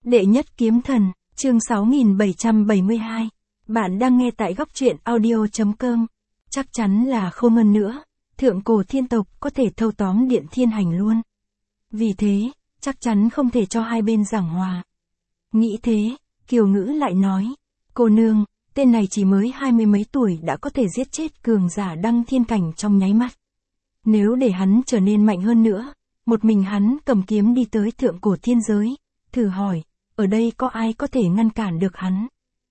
Đệ nhất kiếm thần, chương 6772. Bạn đang nghe tại góc truyện audio.com. Chắc chắn là không hơn nữa, thượng cổ thiên tộc có thể thâu tóm Điện Thiên Hành luôn. Vì thế, chắc chắn không thể cho hai bên giảng hòa. Nghĩ thế, Kiều Ngữ lại nói, cô nương, tên này chỉ mới 20 mấy tuổi đã có thể giết chết cường giả đăng thiên cảnh trong nháy mắt. Nếu để hắn trở nên mạnh hơn nữa, một mình hắn cầm kiếm đi tới thượng cổ thiên giới, thử hỏi, ở đây có ai có thể ngăn cản được hắn?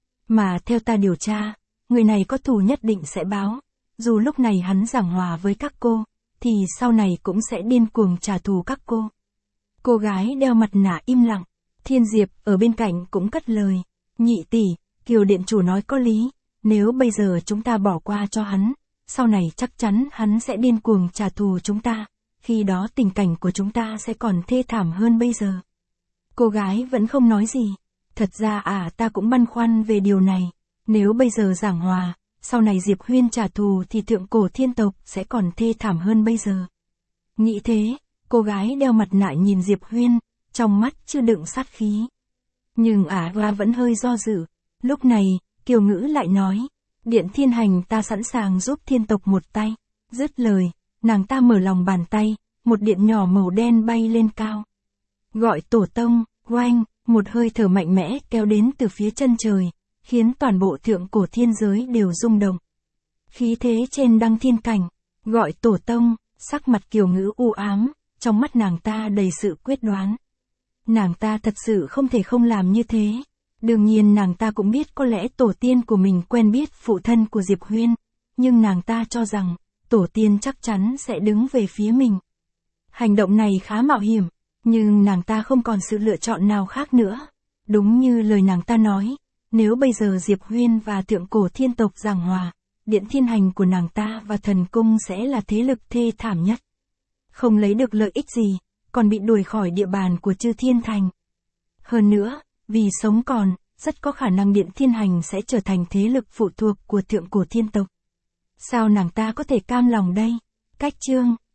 Mà theo ta điều tra, người này có thù nhất định sẽ báo, dù lúc này hắn giảng hòa với các cô, thì sau này cũng sẽ điên cuồng trả thù các cô. Cô gái đeo mặt nạ im lặng, Thiên Diệp ở bên cạnh cũng cất lời, nhị tỷ, Kiều điện chủ nói có lý, nếu bây giờ chúng ta bỏ qua cho hắn, sau này chắc chắn hắn sẽ điên cuồng trả thù chúng ta, khi đó tình cảnh của chúng ta sẽ còn thê thảm hơn bây giờ. Cô gái vẫn không nói gì, thật ra ta cũng băn khoăn về điều này, nếu bây giờ giảng hòa, sau này Diệp Huyên trả thù thì thượng cổ thiên tộc sẽ còn thê thảm hơn bây giờ. Nghĩ thế, cô gái đeo mặt nạ nhìn Diệp Huyên, trong mắt chưa đựng sát khí. Nhưng vẫn hơi do dự, lúc này, Kiều Ngữ lại nói, Điện Thiên Hành ta sẵn sàng giúp thiên tộc một tay. Dứt lời, nàng ta mở lòng bàn tay, một điện nhỏ màu đen bay lên cao. Gọi tổ tông, oanh, một hơi thở mạnh mẽ kéo đến từ phía chân trời, khiến toàn bộ thượng cổ thiên giới đều rung động. Khí thế trên đăng thiên cảnh, gọi tổ tông, sắc mặt Kiều Ngữ u ám, trong mắt nàng ta đầy sự quyết đoán. Nàng ta thật sự không thể không làm như thế. Đương nhiên nàng ta cũng biết có lẽ tổ tiên của mình quen biết phụ thân của Diệp Huyên, nhưng nàng ta cho rằng, tổ tiên chắc chắn sẽ đứng về phía mình. Hành động này khá mạo hiểm, nhưng nàng ta không còn sự lựa chọn nào khác nữa. Đúng như lời nàng ta nói, nếu bây giờ Diệp Huyên và thượng cổ thiên tộc giảng hòa, Điện Thiên Hành của nàng ta và thần cung sẽ là thế lực thê thảm nhất. Không lấy được lợi ích gì, còn bị đuổi khỏi địa bàn của Chư Thiên Thành. Hơn nữa, vì sống còn, rất có khả năng Điện Thiên Hành sẽ trở thành thế lực phụ thuộc của thượng cổ thiên tộc. Sao nàng ta có thể cam lòng đây? Cách chương